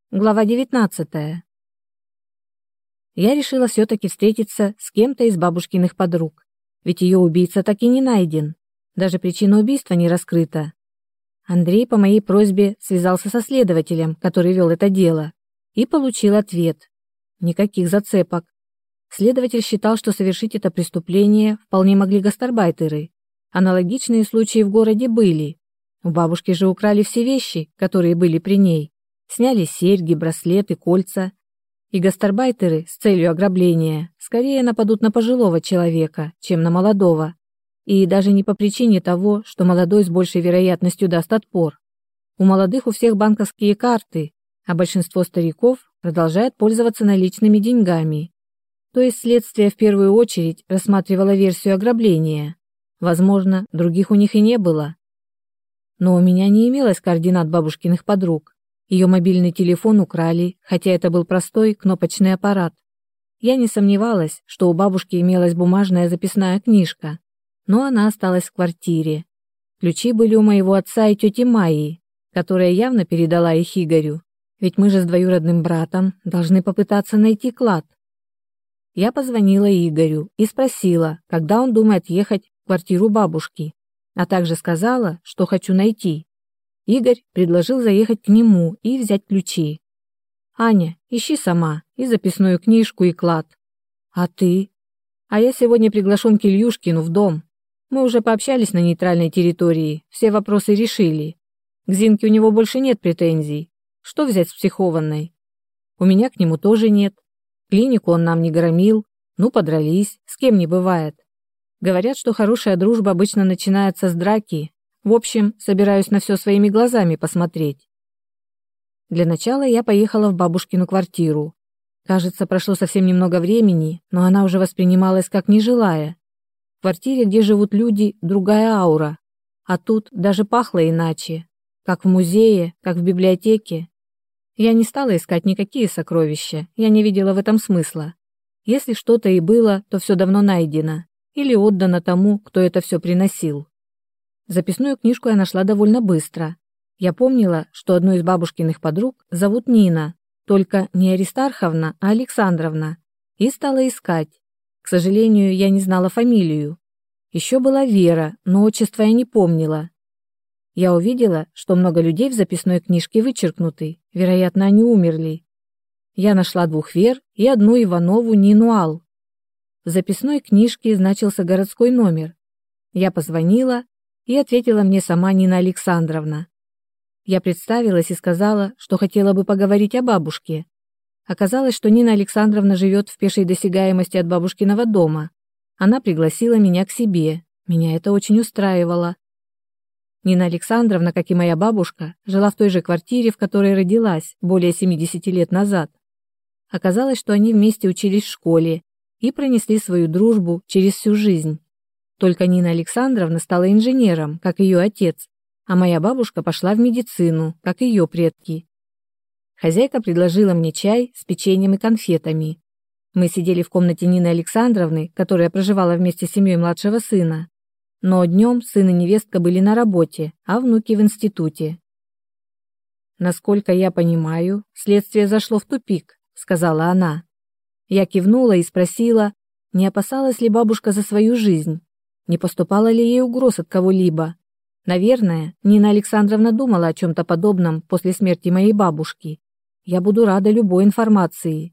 Глава 19. Я решила все-таки встретиться с кем-то из бабушкиных подруг, ведь ее убийца так и не найден. Даже причина убийства не раскрыта. Андрей по моей просьбе связался со следователем, который вел это дело, и получил ответ. Никаких зацепок. Следователь считал, что совершить это преступление вполне могли гастарбайтеры. Аналогичные случаи в городе были. У бабушки же украли все вещи, которые были при ней. Сняли серьги, браслеты, кольца. И гастарбайтеры с целью ограбления скорее нападут на пожилого человека, чем на молодого. И даже не по причине того, что молодой с большей вероятностью даст отпор. У молодых у всех банковские карты, а большинство стариков продолжает пользоваться наличными деньгами. То есть следствие в первую очередь рассматривало версию ограбления. Возможно, других у них и не было. Но у меня не имелось координат бабушкиных подруг. Ее мобильный телефон украли, хотя это был простой кнопочный аппарат. Я не сомневалась, что у бабушки имелась бумажная записная книжка, но она осталась в квартире. Ключи были у моего отца и тети Майи, которая явно передала их Игорю, ведь мы же с двоюродным братом должны попытаться найти клад. Я позвонила Игорю и спросила, когда он думает ехать в квартиру бабушки, а также сказала, что хочу найти. Игорь предложил заехать к нему и взять ключи. «Аня, ищи сама и записную книжку, и клад». «А ты?» «А я сегодня приглашен к Ильюшкину в дом. Мы уже пообщались на нейтральной территории, все вопросы решили. К Зинке у него больше нет претензий. Что взять с психованной? У меня к нему тоже нет. Клинику он нам не громил. Ну, подрались, с кем не бывает. Говорят, что хорошая дружба обычно начинается с драки. В общем, собираюсь на все своими глазами посмотреть». Для начала я поехала в бабушкину квартиру. Кажется, прошло совсем немного времени, но она уже воспринималась как нежилая. В квартире, где живут люди, другая аура. А тут даже пахло иначе. Как в музее, как в библиотеке. Я не стала искать никакие сокровища, я не видела в этом смысла. Если что-то и было, то все давно найдено. Или отдано тому, кто это все приносил. Записную книжку я нашла довольно быстро. Я помнила, что одну из бабушкиных подруг зовут Нина, только не Аристарховна, а Александровна, и стала искать. К сожалению, я не знала фамилию. Еще была Вера, но отчество я не помнила. Я увидела, что много людей в записной книжке вычеркнуты, вероятно, они умерли. Я нашла 2 Вер и одну Иванову Нину Ал. В записной книжке значился городской номер. Я позвонила, и ответила мне сама Нина Александровна. Я представилась и сказала, что хотела бы поговорить о бабушке. Оказалось, что Нина Александровна живет в пешей досягаемости от бабушкиного дома. Она пригласила меня к себе. Меня это очень устраивало. Нина Александровна, как и моя бабушка, жила в той же квартире, в которой родилась более 70 лет назад. Оказалось, что они вместе учились в школе и пронесли свою дружбу через всю жизнь. Только Нина Александровна стала инженером, как ее отец, а моя бабушка пошла в медицину, как ее предки. Хозяйка предложила мне чай с печеньем и конфетами. Мы сидели в комнате Нины Александровны, которая проживала вместе с семьей младшего сына. Но днем сын и невестка были на работе, а внуки в институте. «Насколько я понимаю, следствие зашло в тупик», — сказала она. Я кивнула и спросила, не опасалась ли бабушка за свою жизнь. Не поступало ли ей угроз от кого-либо? Наверное, Нина Александровна думала о чем-то подобном после смерти моей бабушки. Я буду рада любой информации.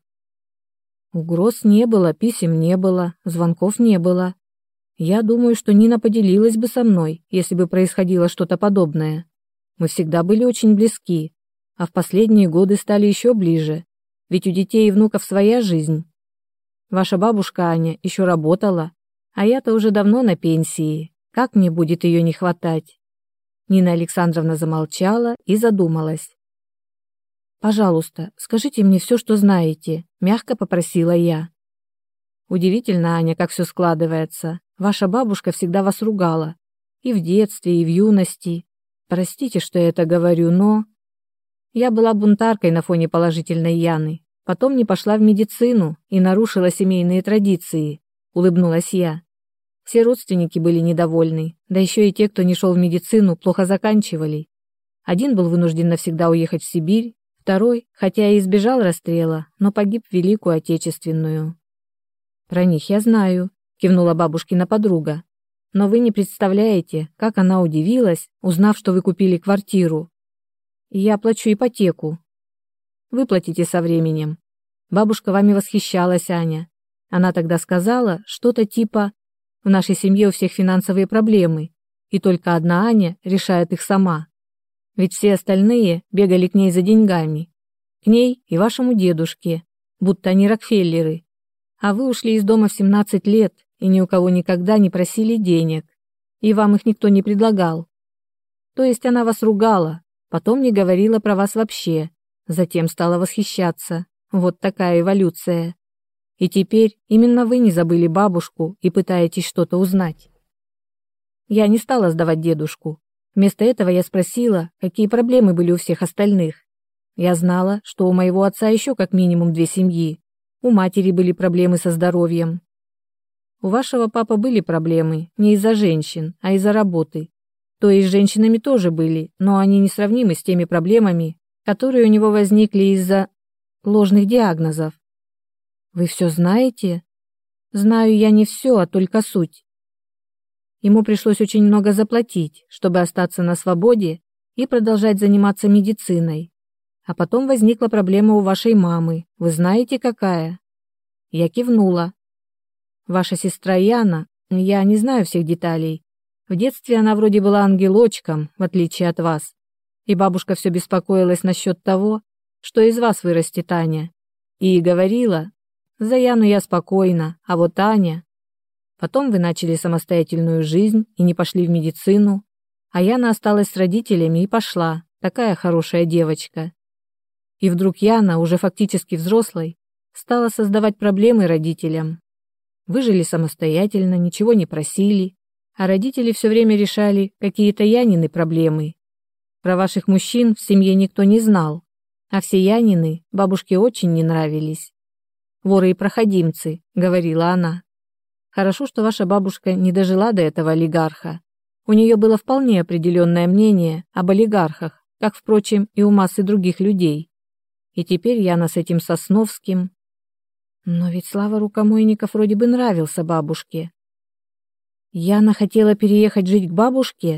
Угроз не было, писем не было, звонков не было. Я думаю, что Нина поделилась бы со мной, если бы происходило что-то подобное. Мы всегда были очень близки, а в последние годы стали еще ближе, ведь у детей и внуков своя жизнь. Ваша бабушка Аня еще работала, а я-то уже давно на пенсии. Как мне будет ее не хватать?» Нина Александровна замолчала и задумалась. «Пожалуйста, скажите мне все, что знаете», — мягко попросила я. «Удивительно, Аня, как все складывается. Ваша бабушка всегда вас ругала. И в детстве, и в юности. Простите, что я это говорю, но...» Я была бунтаркой на фоне положительной Яны. Потом не пошла в медицину и нарушила семейные традиции, улыбнулась я. Все родственники были недовольны, да еще и те, кто не шел в медицину, плохо заканчивали. Один был вынужден навсегда уехать в Сибирь, Второй, хотя и избежал расстрела, но погиб в Великую Отечественную. Про них я знаю, кивнула бабушкина подруга. Но вы не представляете, как она удивилась, узнав, что вы купили квартиру. Я плачу ипотеку. Выплатите со временем. Бабушка вами восхищалась, Аня. Она тогда сказала что-то типа: в нашей семье у всех финансовые проблемы, и только одна Аня решает их сама. Ведь все остальные бегали к ней за деньгами. К ней и вашему дедушке, будто они Рокфеллеры. А вы ушли из дома в 17 лет и ни у кого никогда не просили денег, и вам их никто не предлагал. То есть она вас ругала, потом не говорила про вас вообще, затем стала восхищаться. Вот такая эволюция. И теперь именно вы не забыли бабушку и пытаетесь что-то узнать. Я не стала сдавать дедушку. Вместо этого я спросила, какие проблемы были у всех остальных. Я знала, что у моего отца еще как минимум 2 семьи. У матери были проблемы со здоровьем. У вашего папы были проблемы не из-за женщин, а из-за работы. То есть с женщинами тоже были, но они несравнимы с теми проблемами, которые у него возникли из-за ложных диагнозов. Вы все знаете? Знаю я не все, а только суть. Ему пришлось очень много заплатить, чтобы остаться на свободе и продолжать заниматься медициной. А потом возникла проблема у вашей мамы. Вы знаете, какая? Я кивнула. Ваша сестра Яна, я не знаю всех деталей. В детстве она вроде была ангелочком, в отличие от вас. И бабушка все беспокоилась насчет того, что из вас вырастет Аня. И говорила: за Яну я спокойна, а вот Аня... Потом вы начали самостоятельную жизнь и не пошли в медицину, а Яна осталась с родителями и пошла, такая хорошая девочка. И вдруг Яна, уже фактически взрослой, стала создавать проблемы родителям. Вы жили самостоятельно, ничего не просили, а родители все время решали какие-то Янины проблемы. Про ваших мужчин в семье никто не знал, а все Янины бабушке очень не нравились. «Воры и проходимцы», — говорила она. Хорошо, что ваша бабушка не дожила до этого олигарха. У нее было вполне определенное мнение об олигархах, как, впрочем, и у массы других людей. И теперь Яна с этим Сосновским... Но ведь Слава Рукомойников вроде бы нравился бабушке. Яна хотела переехать жить к бабушке?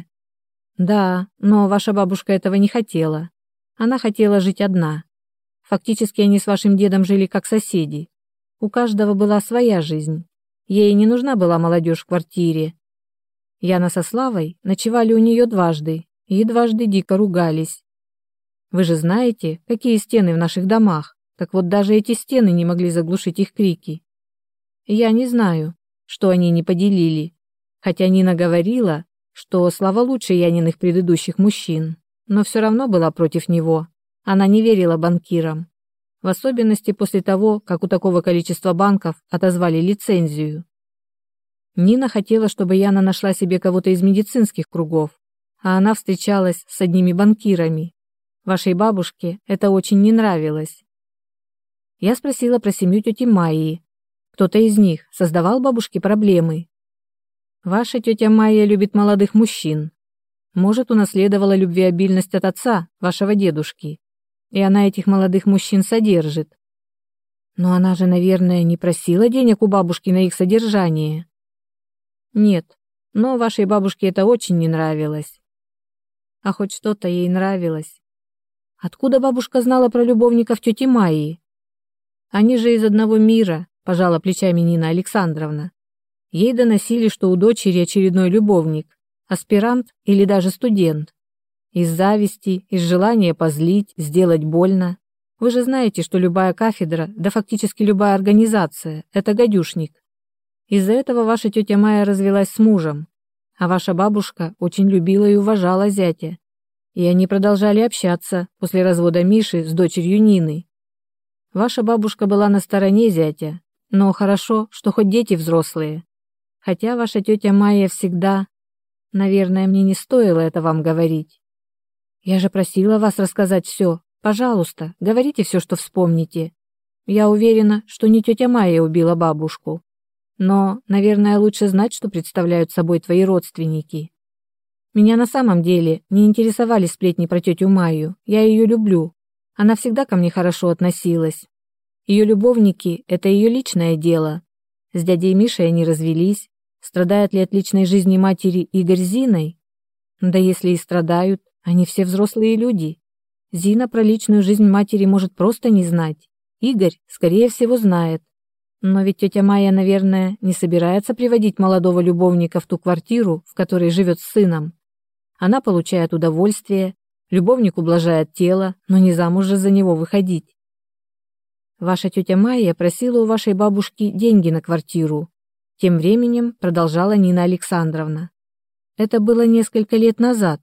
Да, но ваша бабушка этого не хотела. Она хотела жить одна. Фактически они с вашим дедом жили как соседи. У каждого была своя жизнь. Ей не нужна была молодежь в квартире. Яна со Славой ночевали у нее дважды и дважды дико ругались. Вы же знаете, какие стены в наших домах, так вот даже эти стены не могли заглушить их крики. Я не знаю, что они не поделили, хотя Нина говорила, что Слава лучше Яниных предыдущих мужчин, но все равно была против него. Она не верила банкирам. В особенности после того, как у такого количества банков отозвали лицензию. Нина хотела, чтобы Яна нашла себе кого-то из медицинских кругов, а она встречалась с одними банкирами. Вашей бабушке это очень не нравилось. Я спросила про семью тети Майи. Кто-то из них создавал бабушке проблемы. Ваша тетя Майя любит молодых мужчин. Может, унаследовала любвеобильность от отца, вашего дедушки. И она этих молодых мужчин содержит. Но она же, наверное, не просила денег у бабушки на их содержание. Нет, но вашей бабушке это очень не нравилось. А хоть что-то ей нравилось. Откуда бабушка знала про любовников тети Майи? Они же из одного мира, пожала плечами Нина Александровна. Ей доносили, что у дочери очередной любовник, аспирант или даже студент. Из зависти, из желания позлить, сделать больно. Вы же знаете, что любая кафедра, да фактически любая организация – это гадюшник. Из-за этого ваша тетя Майя развелась с мужем, а ваша бабушка очень любила и уважала зятя. И они продолжали общаться после развода Миши с дочерью Нины. Ваша бабушка была на стороне зятя, но хорошо, что хоть дети взрослые. Хотя ваша тетя Майя всегда... Наверное, мне не стоило это вам говорить. Я же просила вас рассказать все. Пожалуйста, говорите все, что вспомните. Я уверена, что не тетя Майя убила бабушку. Но, наверное, лучше знать, что представляют собой твои родственники. Меня на самом деле не интересовали сплетни про тетю Майю. Я ее люблю. Она всегда ко мне хорошо относилась. Ее любовники – это ее личное дело. С дядей Мишей они развелись. Страдают ли от личной жизни матери Игорь с Зиной? Да если и страдают, они все взрослые люди. Зина про личную жизнь матери может просто не знать. Игорь, скорее всего, знает. Но ведь тетя Майя, наверное, не собирается приводить молодого любовника в ту квартиру, в которой живет с сыном. Она получает удовольствие, любовник ублажает тело, но не замуж же за него выходить. Ваша тетя Майя просила у вашей бабушки деньги на квартиру. Тем временем продолжала Нина Александровна. Это было несколько лет назад.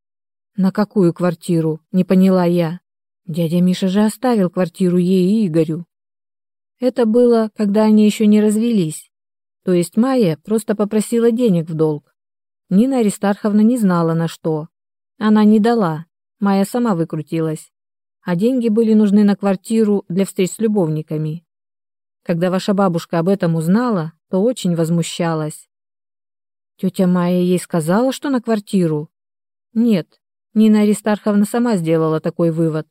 На какую квартиру? Не поняла я. Дядя Миша же оставил квартиру ей и Игорю. Это было, когда они еще не развелись. То есть Майя просто попросила денег в долг. Нина Аристарховна не знала на что. Она не дала. Майя сама выкрутилась. А деньги были нужны на квартиру для встреч с любовниками. Когда ваша бабушка об этом узнала, то очень возмущалась. Тетя Майя ей сказала, что на квартиру? Нет, Нина Аристарховна сама сделала такой вывод.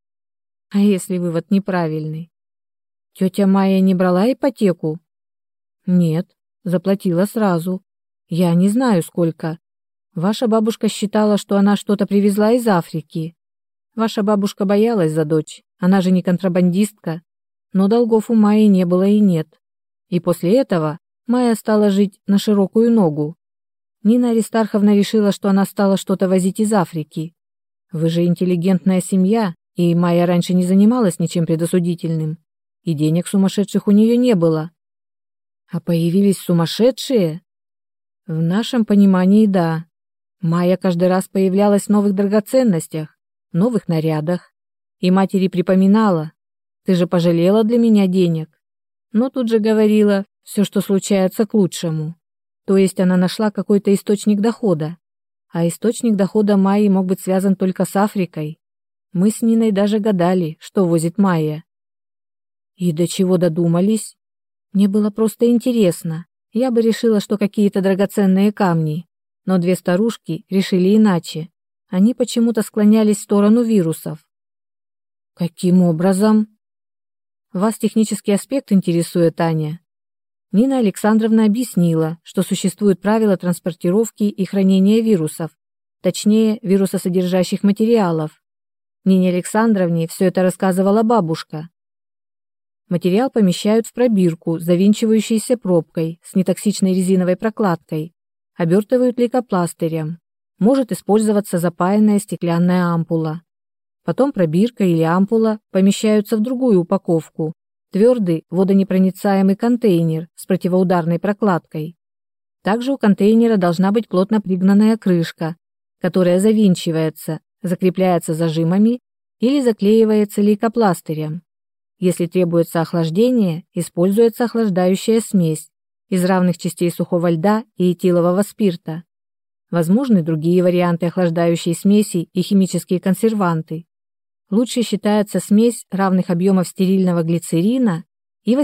А если вывод неправильный? Тетя Майя не брала ипотеку? Нет, заплатила сразу. Я не знаю, сколько. Ваша бабушка считала, что она что-то привезла из Африки. Ваша бабушка боялась за дочь, она же не контрабандистка. Но долгов у Майи не было и нет. И после этого Майя стала жить на широкую ногу. Нина Аристарховна решила, что она стала что-то возить из Африки. Вы же интеллигентная семья, и Майя раньше не занималась ничем предосудительным. И денег сумасшедших у нее не было. А появились сумасшедшие? В нашем понимании, да. Майя каждый раз появлялась в новых драгоценностях, новых нарядах. И матери припоминала: «Ты же пожалела для меня денег». Но тут же говорила: «Все, что случается, к лучшему». То есть она нашла какой-то источник дохода. А источник дохода Майи мог быть связан только с Африкой. Мы с Ниной даже гадали, что возит Майя. И до чего додумались? Мне было просто интересно. Я бы решила, что какие-то драгоценные камни. Но две старушки решили иначе. Они почему-то склонялись в сторону вирусов. Каким образом? Вас технический аспект интересует, Аня? Нина Александровна объяснила, что существуют правила транспортировки и хранения вирусов, точнее, вирусосодержащих материалов. Нине Александровне все это рассказывала бабушка. Материал помещают в пробирку с завинчивающейся пробкой с нетоксичной резиновой прокладкой, обертывают лейкопластырем. Может использоваться запаянная стеклянная ампула. Потом пробирка или ампула помещаются в другую упаковку, твердый водонепроницаемый контейнер с противоударной прокладкой. Также у контейнера должна быть плотно пригнанная крышка, которая завинчивается, закрепляется зажимами или заклеивается лейкопластырем. Если требуется охлаждение, используется охлаждающая смесь из равных частей сухого льда и этилового спирта. Возможны другие варианты охлаждающей смеси и химические консерванты. Лучше считается смесь равных объемов стерильного глицерина и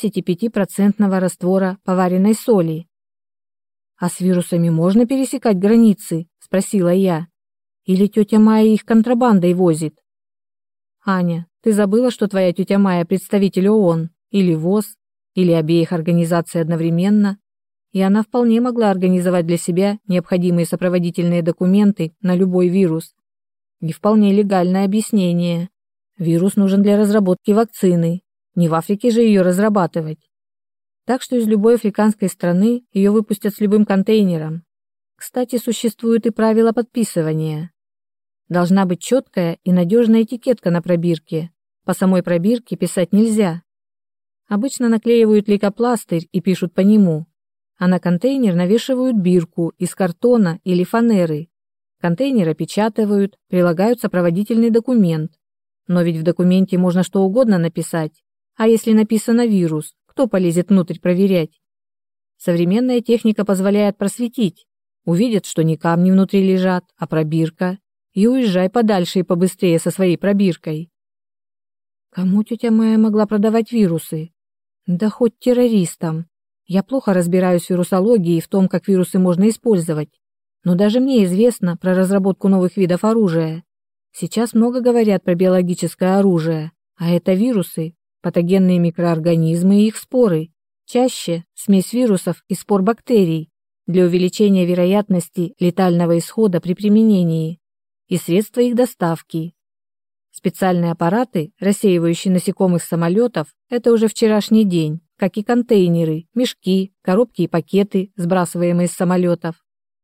85% раствора поваренной соли. «А с вирусами можно пересекать границы?» – спросила я. «Или тетя Майя их контрабандой возит?» «Аня, ты забыла, что твоя тетя Майя представитель ООН, или ВОЗ, или обеих организаций одновременно, и она вполне могла организовать для себя необходимые сопроводительные документы на любой вирус. И вполне легальное объяснение. Вирус нужен для разработки вакцины, не в Африке же ее разрабатывать. Так что из любой африканской страны ее выпустят с любым контейнером. Кстати, существуют и правила подписывания. Должна быть четкая и надежная этикетка на пробирке. По самой пробирке писать нельзя. Обычно наклеивают лейкопластырь и пишут по нему, а на контейнер навешивают бирку из картона или фанеры. Контейнер опечатывают, прилагают сопроводительный документ. Но ведь в документе можно что угодно написать. А если написано «вирус», кто полезет внутрь проверять? Современная техника позволяет просветить. Увидят, что не камни внутри лежат, а пробирка. И уезжай подальше и побыстрее со своей пробиркой. Кому тетя Майя могла продавать вирусы? Да хоть террористам. Я плохо разбираюсь в вирусологии и в том, как вирусы можно использовать. Но даже мне известно про разработку новых видов оружия. Сейчас много говорят про биологическое оружие, а это вирусы, патогенные микроорганизмы и их споры. Чаще смесь вирусов и спор бактерий для увеличения вероятности летального исхода при применении и средства их доставки. Специальные аппараты, рассеивающие насекомых с самолетов, это уже вчерашний день, как и контейнеры, мешки, коробки и пакеты, сбрасываемые с самолетов.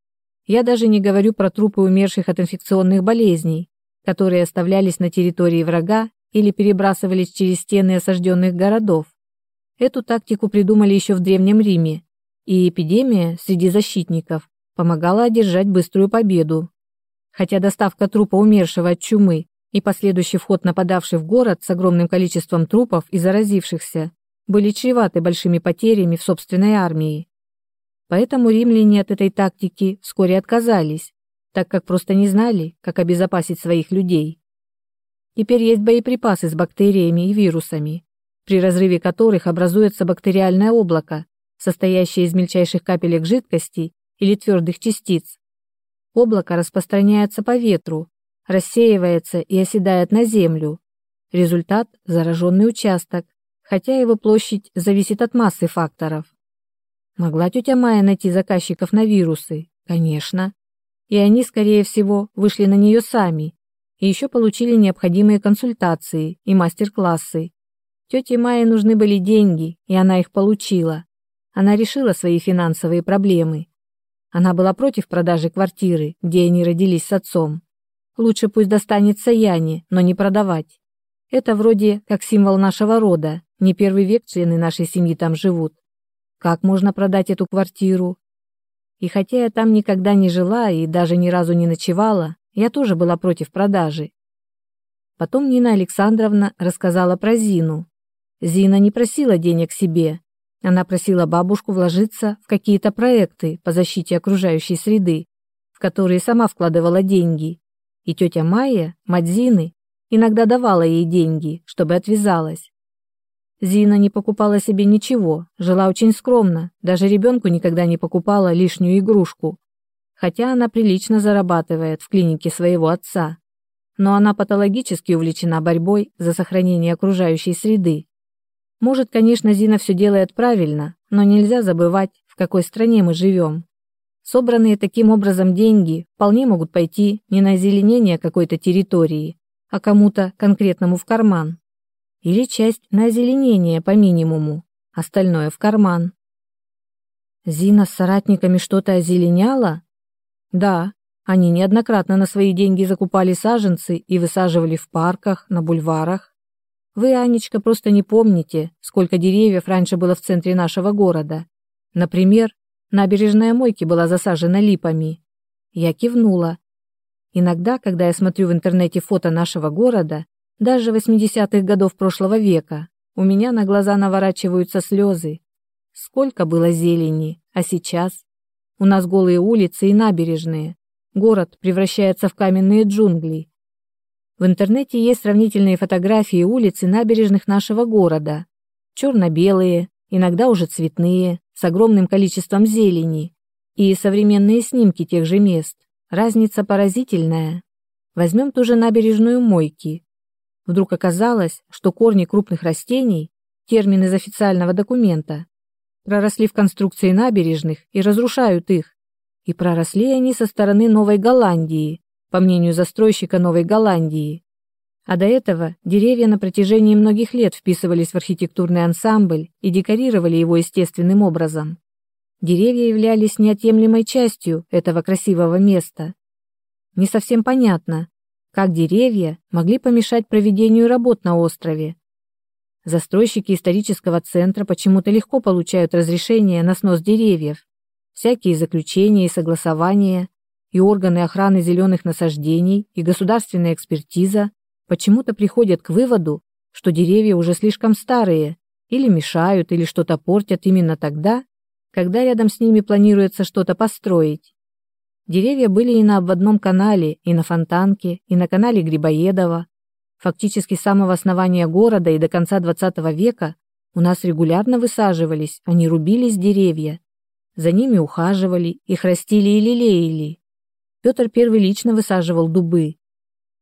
Я даже не говорю про трупы умерших от инфекционных болезней, которые оставлялись на территории врага или перебрасывались через стены осажденных городов. Эту тактику придумали еще в Древнем Риме, и эпидемия среди защитников помогала одержать быструю победу. Хотя доставка трупа умершего от чумы и последующий вход нападавших в город с огромным количеством трупов и заразившихся были чреваты большими потерями в собственной армии. Поэтому римляне от этой тактики вскоре отказались, так как просто не знали, как обезопасить своих людей. Теперь есть боеприпасы с бактериями и вирусами, при разрыве которых образуется бактериальное облако, состоящее из мельчайших капелек жидкости или твердых частиц. Облако распространяется по ветру, рассеивается и оседает на землю. Результат – зараженный участок, хотя его площадь зависит от массы факторов. Могла тетя Майя найти заказчиков на вирусы? Конечно. И они, скорее всего, вышли на нее сами и еще получили необходимые консультации и мастер-классы. Тете Майе нужны были деньги, и она их получила. Она решила свои финансовые проблемы. Она была против продажи квартиры, где они родились с отцом. Лучше пусть достанется Яне, но не продавать. Это вроде как символ нашего рода, не первый век члены нашей семьи там живут. Как можно продать эту квартиру? И хотя я там никогда не жила и даже ни разу не ночевала, я тоже была против продажи. Потом Нина Александровна рассказала про Зину. Зина не просила денег себе. Она просила бабушку вложиться в какие-то проекты по защите окружающей среды, в которые сама вкладывала деньги. И тетя Майя, мать Зины, иногда давала ей деньги, чтобы отвязалась. Зина не покупала себе ничего, жила очень скромно, даже ребенку никогда не покупала лишнюю игрушку. Хотя она прилично зарабатывает в клинике своего отца. Но она патологически увлечена борьбой за сохранение окружающей среды. Может, конечно, Зина все делает правильно, но нельзя забывать, в какой стране мы живем. Собранные таким образом деньги вполне могут пойти не на озеленение какой-то территории, а кому-то конкретному в карман. Или часть на озеленение по минимуму, остальное в карман. Зина с соратниками что-то озеленяла? Да, они неоднократно на свои деньги закупали саженцы и высаживали в парках, на бульварах. Вы, Анечка, просто не помните, сколько деревьев раньше было в центре нашего города. Например, набережная Мойки была засажена липами. Я кивнула. Иногда, когда я смотрю в интернете фото нашего города, даже 80-х годов прошлого века, у меня на глаза наворачиваются слезы. Сколько было зелени, а сейчас? У нас голые улицы и набережные. Город превращается в каменные джунгли. В интернете есть сравнительные фотографии улиц и набережных нашего города. Черно-белые, иногда уже цветные, с огромным количеством зелени. И современные снимки тех же мест. Разница поразительная. Возьмем ту же набережную Мойки. Вдруг оказалось, что корни крупных растений, термин из официального документа, проросли в конструкции набережных и разрушают их. И проросли они со стороны Новой Голландии, по мнению застройщика Новой Голландии. А до этого деревья на протяжении многих лет вписывались в архитектурный ансамбль и декорировали его естественным образом. Деревья являлись неотъемлемой частью этого красивого места. Не совсем понятно, как деревья могли помешать проведению работ на острове. Застройщики исторического центра почему-то легко получают разрешение на снос деревьев. Всякие заключения и согласования, и органы охраны зеленых насаждений, и государственная экспертиза почему-то приходят к выводу, что деревья уже слишком старые, или мешают, или что-то портят именно тогда, когда рядом с ними планируется что-то построить. Деревья были и на обводном канале, и на Фонтанке, и на канале Грибоедова. Фактически с самого основания города и до конца XX века у нас регулярно высаживались, а не рубились деревья. За ними ухаживали, их растили и лелеяли. Петр I лично высаживал дубы.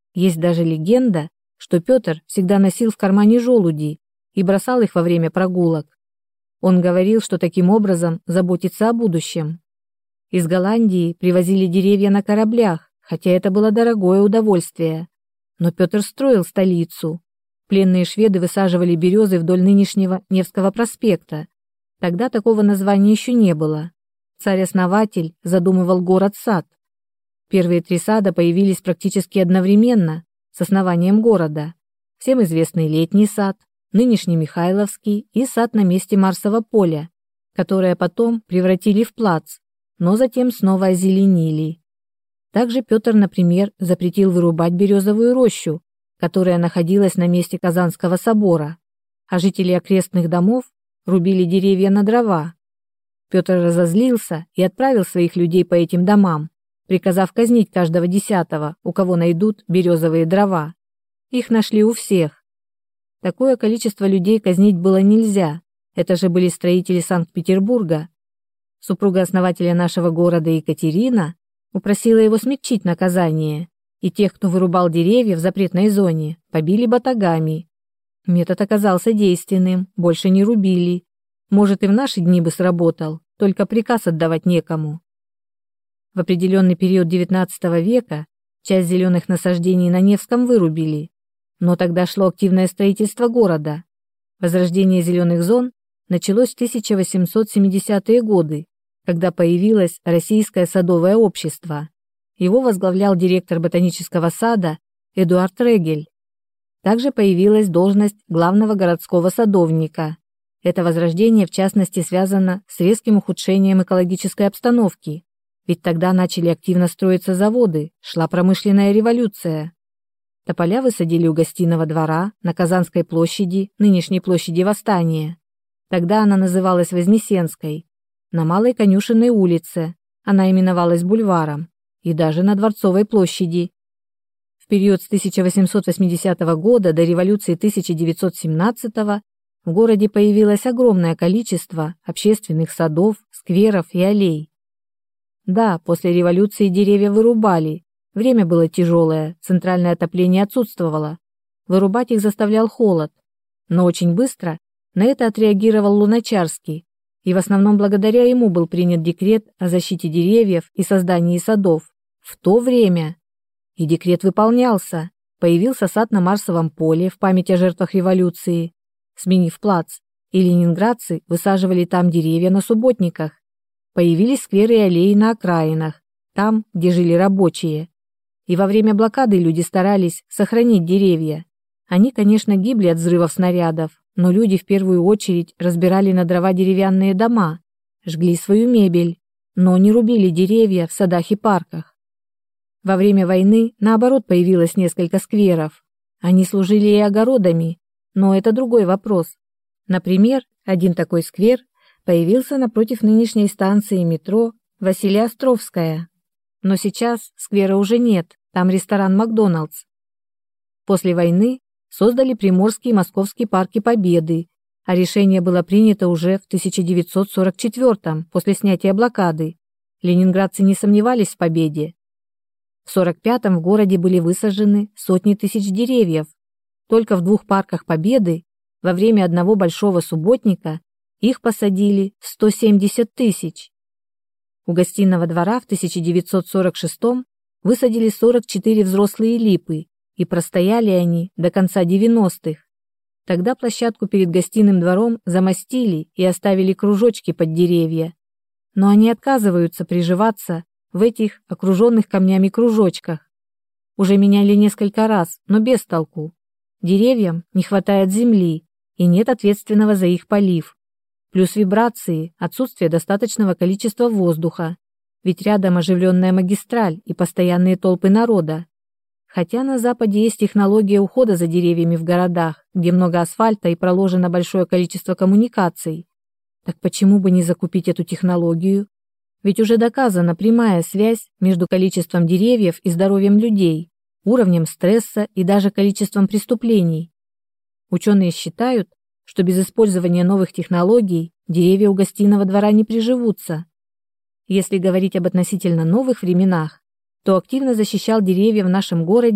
Есть даже легенда, что Петр всегда носил в кармане желуди и бросал их во время прогулок. Он говорил, что таким образом заботится о будущем. Из Голландии привозили деревья на кораблях, хотя это было дорогое удовольствие. Но Петр строил столицу. Пленные шведы высаживали березы вдоль нынешнего Невского проспекта. Тогда такого названия еще не было. Царь-основатель задумывал город-сад. Первые 3 сада появились практически одновременно с основанием города. Всем известный Летний сад, нынешний Михайловский и сад на месте Марсового поля, которое потом превратили в плац, но затем снова озеленили. Также Петр, например, запретил вырубать березовую рощу, которая находилась на месте Казанского собора, а жители окрестных домов рубили деревья на дрова. Петр разозлился и отправил своих людей по этим домам, приказав казнить каждого 10-го, у кого найдут березовые дрова. Их нашли у всех. Такое количество людей казнить было нельзя, это же были строители Санкт-Петербурга. Супруга основателя нашего города Екатерина упросила его смягчить наказание, и тех, кто вырубал деревья в запретной зоне, побили батагами. Метод оказался действенным, больше не рубили. Может, и в наши дни бы сработал, только приказ отдавать некому. В определенный период XIX века часть зеленых насаждений на Невском вырубили, но тогда шло активное строительство города. Возрождение зеленых зон началось в 1870-е годы, когда появилось Российское садовое общество. Его возглавлял директор ботанического сада Эдуард Регель. Также появилась должность главного городского садовника. Это возрождение, в частности, связано с резким ухудшением экологической обстановки, ведь тогда начали активно строиться заводы, шла промышленная революция. Тополя высадили у Гостиного двора на Казанской площади, нынешней площади Восстания. Тогда она называлась Вознесенской. На Малой Конюшенной улице, она именовалась Бульваром, и даже на Дворцовой площади. В период с 1880 года до революции 1917 в городе появилось огромное количество общественных садов, скверов и аллей. Да, после революции деревья вырубали, время было тяжелое, центральное отопление отсутствовало, вырубать их заставлял холод, но очень быстро на это отреагировал Луначарский, и в основном благодаря ему был принят декрет о защите деревьев и создании садов. В то время. И декрет выполнялся. Появился сад на Марсовом поле в память о жертвах революции, сменив плац, и ленинградцы высаживали там деревья на субботниках. Появились скверы и аллеи на окраинах, там, где жили рабочие. И во время блокады люди старались сохранить деревья. Они, конечно, гибли от взрывов снарядов, но люди в первую очередь разбирали на дрова деревянные дома, жгли свою мебель, но не рубили деревья в садах и парках. Во время войны, наоборот, появилось несколько скверов. Они служили и огородами, но это другой вопрос. Например, один такой сквер появился напротив нынешней станции метро Василеостровская. Но сейчас сквера уже нет, там ресторан «Макдоналдс». После войны создали Приморский и Московский парки Победы, а решение было принято уже в 1944 после снятия блокады. Ленинградцы не сомневались в победе. В 1945 в городе были высажены сотни тысяч деревьев. Только в 2 парках Победы во время одного большого субботника их посадили 170 тысяч. У Гостиного двора в 1946 высадили 44 взрослые липы, и простояли они до конца 90-х. Тогда площадку перед Гостиным двором замостили и оставили кружочки под деревья. Но они отказываются приживаться в этих окруженных камнями кружочках. Уже меняли несколько раз, но без толку. Деревьям не хватает земли, и нет ответственного за их полив. Плюс вибрации, отсутствие достаточного количества воздуха, ведь рядом оживленная магистраль и постоянные толпы народа. Хотя на Западе есть технология ухода за деревьями в городах, где много асфальта и проложено большое количество коммуникаций. Так почему бы не закупить эту технологию? Ведь уже доказана прямая связь между количеством деревьев и здоровьем людей, уровнем стресса и даже количеством преступлений. Ученые считают, что без использования новых технологий деревья у Гостиного двора не приживутся. Если говорить об относительно новых временах, то активно защищал деревья в нашем городе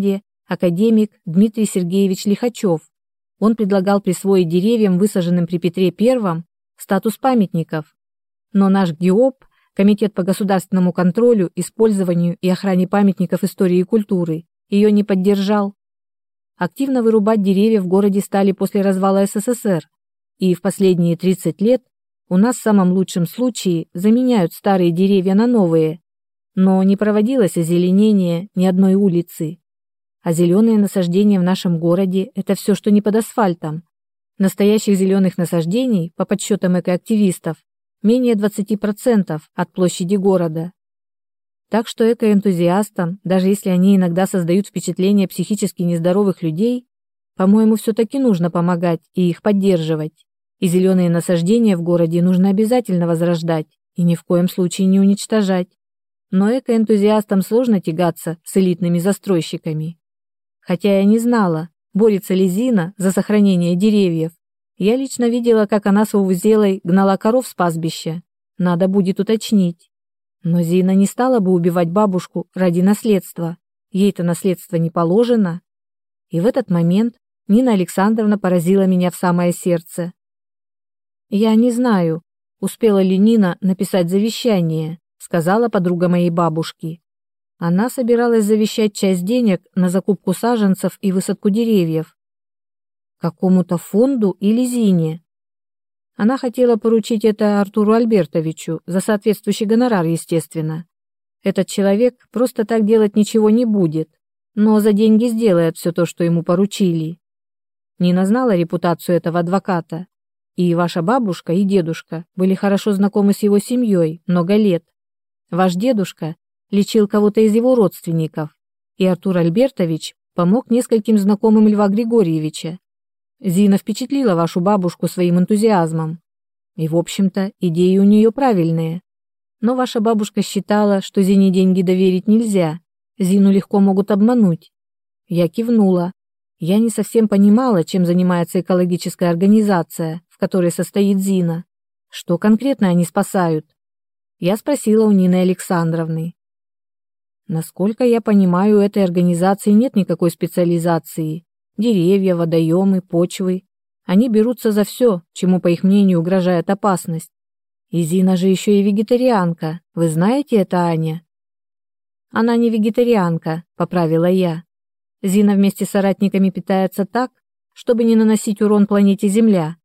академик Дмитрий Сергеевич Лихачев. Он предлагал присвоить деревьям, высаженным при Петре I, статус памятников. Но наш ГИОП, Комитет по государственному контролю, использованию и охране памятников истории и культуры, ее не поддержал. Активно вырубать деревья в городе стали после развала СССР, и в последние 30 лет у нас в самом лучшем случае заменяют старые деревья на новые, но не проводилось озеленение ни одной улицы. А зеленые насаждения в нашем городе – это все, что не под асфальтом. Настоящих зеленых насаждений, по подсчетам экоактивистов, менее 20% от площади города. Так что экоэнтузиастам, даже если они иногда создают впечатление психически нездоровых людей, по-моему, все-таки нужно помогать и их поддерживать. И зеленые насаждения в городе нужно обязательно возрождать и ни в коем случае не уничтожать. Но экоэнтузиастам сложно тягаться с элитными застройщиками. Хотя я не знала, борется ли Зина за сохранение деревьев. Я лично видела, как она с Вовзелой гнала коров с пастбища. Надо будет уточнить. Но Зина не стала бы убивать бабушку ради наследства. Ей-то наследство не положено. И в этот момент Нина Александровна поразила меня в самое сердце. «Я не знаю, успела ли Нина написать завещание», сказала подруга моей бабушки. Она собиралась завещать часть денег на закупку саженцев и высадку деревьев. Какому-то фонду или Зине? Она хотела поручить это Артуру Альбертовичу за соответствующий гонорар, естественно. Этот человек просто так делать ничего не будет, но за деньги сделает все то, что ему поручили. Нина знала репутацию этого адвоката, и ваша бабушка и дедушка были хорошо знакомы с его семьей много лет. Ваш дедушка лечил кого-то из его родственников, и Артур Альбертович помог нескольким знакомым Льва Григорьевича. Зина впечатлила вашу бабушку своим энтузиазмом. И, в общем-то, идеи у нее правильные. Но ваша бабушка считала, что Зине деньги доверить нельзя. Зину легко могут обмануть. Я кивнула. Я не совсем понимала, чем занимается экологическая организация, в которой состоит Зина. Что конкретно они спасают? Я спросила у Нины Александровны. Насколько я понимаю, у этой организации нет никакой специализации. Деревья, водоемы, почвы. Они берутся за все, чему, по их мнению, угрожает опасность. И Зина же еще и вегетарианка. Вы знаете это, Аня? Она не вегетарианка, поправила я. Зина вместе с соратниками питается так, чтобы не наносить урон планете Земля.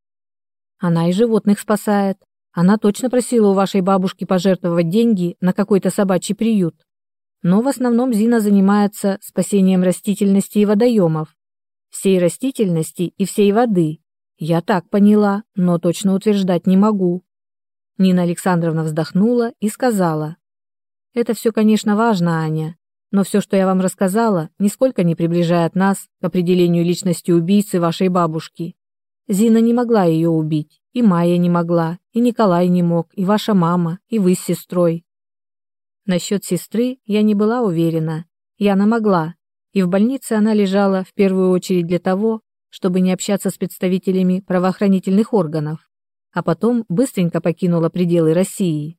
Она и животных спасает. Она точно просила у вашей бабушки пожертвовать деньги на какой-то собачий приют. Но в основном Зина занимается спасением растительности и водоемов. Всей растительности и всей воды. Я так поняла, но точно утверждать не могу. Нина Александровна вздохнула и сказала. Это все, конечно, важно, Аня, но все, что я вам рассказала, нисколько не приближает нас к определению личности убийцы вашей бабушки. Зина не могла ее убить, и Майя не могла, и Николай не мог, и ваша мама, и вы с сестрой. Насчет сестры я не была уверена. Яна могла. И в больнице она лежала в первую очередь для того, чтобы не общаться с представителями правоохранительных органов, а потом быстренько покинула пределы России.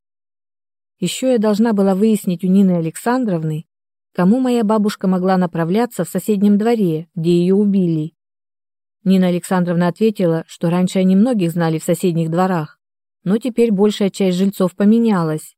Еще я должна была выяснить у Нины Александровны, кому моя бабушка могла направляться в соседнем дворе, где ее убили. Нина Александровна ответила, что раньше они многих знали в соседних дворах, но теперь большая часть жильцов поменялась.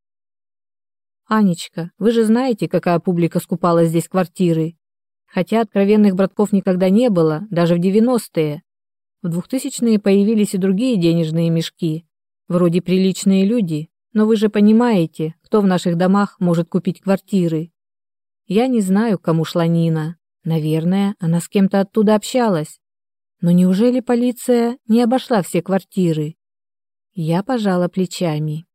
«Анечка, вы же знаете, какая публика скупала здесь квартиры. Хотя откровенных братков никогда не было, даже в 90-е. В 2000-е появились и другие денежные мешки, вроде приличные люди, но вы же понимаете, кто в наших домах может купить квартиры. Я не знаю, к кому шла Нина. Наверное, она с кем-то оттуда общалась. Но неужели полиция не обошла все квартиры?» Я пожала плечами.